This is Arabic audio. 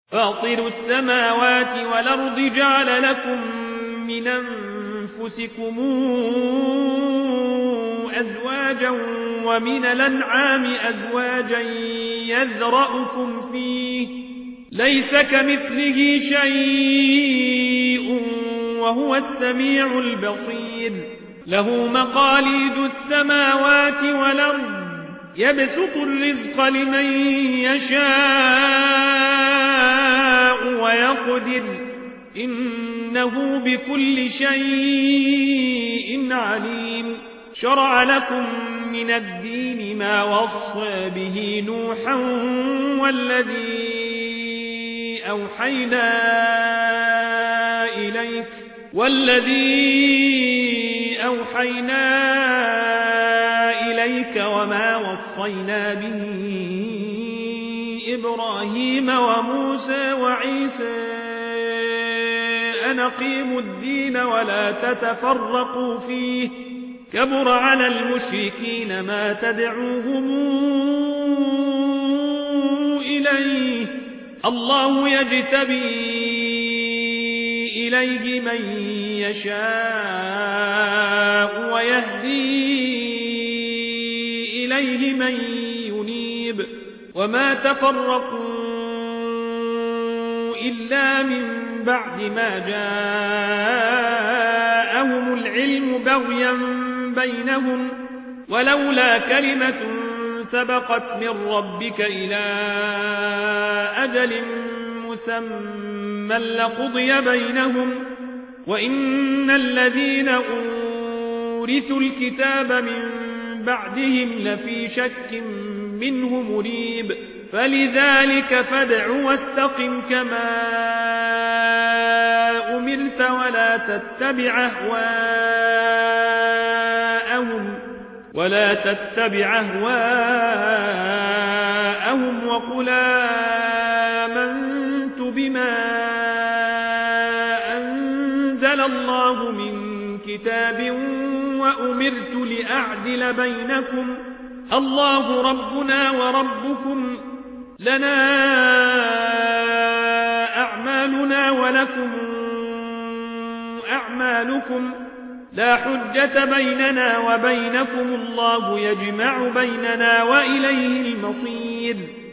فاطر السماوات والأرض جعل لكم من أنفسكم أزواجا ومن الأنعام أزواجا يذرأكم فيه ليس كمثله شيء وهو السميع البصير له مقاليد السماوات والأرض يبسط الرزق لمن يشاء ويقدر إنه بكل شيء عليم شرع لكم من الدين ما وصى به نوحا والذي أوحينا إليك وما وصينا به إبراهيم وموسى وعيسى أن أقيموا الدين ولا تتفرقوا فيه كبر على المشركين ما تدعوهم إليه الله يجتبي إليه من يشاء ويهدي إليه من ينيب وما تفرقوا إلا من بعد ما جاءهم العلم بغيا بينهم ولولا كلمة سبقت من ربك إلى أجل مسمى لقضي بينهم وإن الذين أورثوا الكتاب من بعدهم لفي شك منه مريب فلذلك فادع واستقم كما أمرت ولا تتبع أهواءهم وقل آمنت بما أنزل الله من كتاب وأمرت لأعدل بينكم الله ربنا وربكم لنا أعمالنا ولكم أعمالكم لا حجة بيننا وبينكم الله يجمع بيننا وإليه المصير